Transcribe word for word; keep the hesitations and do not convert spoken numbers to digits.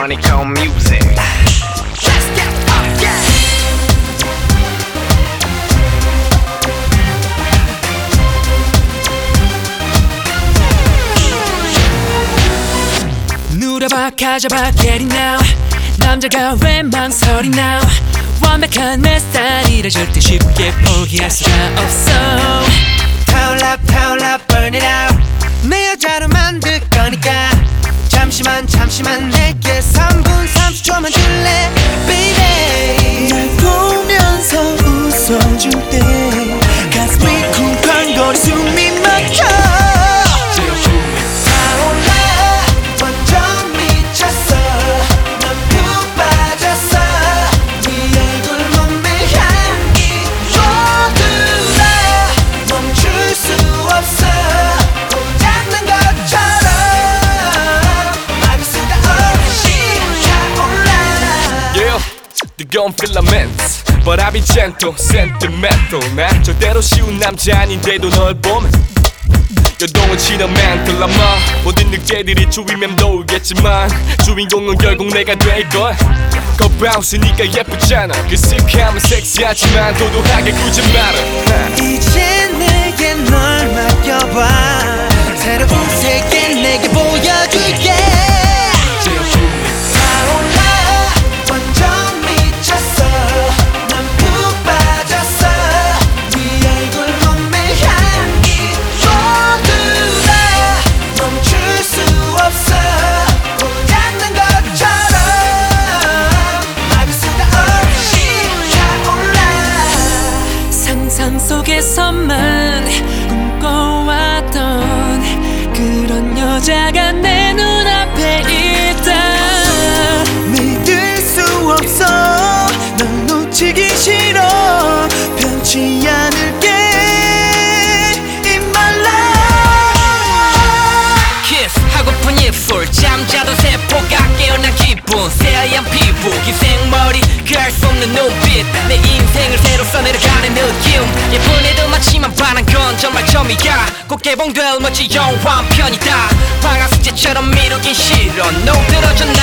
honeycomb music. Let's get up, yeah. 누려봐 가져봐 get it now. 남자가 왜 망설이 now. 완벽한 내 스타일이라 절대 쉽게 포기할 수가 없어. 타올라 타올라 burn it out. 내 여자로 만들 거니까 잠시만 잠시만 내게 삼 분 삼십 초만 줄래 baby. 날 보면서 웃어줄 때 가슴이 쿵쾅거리 숨이 막혀. 뜨거운 filaments But I be gentle, sentimental 난 절대로 쉬운 남자 아닌데도 널 보면 여동은 치는 mental 아마 모든 늑대들이 주위 맴돌겠지만 주인공은 결국 내가 될걸 거바웃으니까 예쁘잖아 그 시크함은 섹시하지만 도도하게 구지 마라. 이제 내게 널 맡겨봐. 새로운 세계 내게 보여줄게. 속에서만 꿈꿔왔던 그런 여자가 내 눈앞에 있다. 믿을 수 없어. 널 놓치기 싫어. 변치 않을게 in my life. Kiss 하고픈 입술 잠자던 세포가 깨어난 기분 새하얀 피부 긴 생머리 그 알 수 없는 눈빛 내 인생을 새로 써내려가는 느낌 예쁜 애들 많지만 반한 건 정말 처음이야 곧 개봉될 멋진 영화 한 편이다 방학 숙제처럼 미루긴 싫어 No 들어줘 나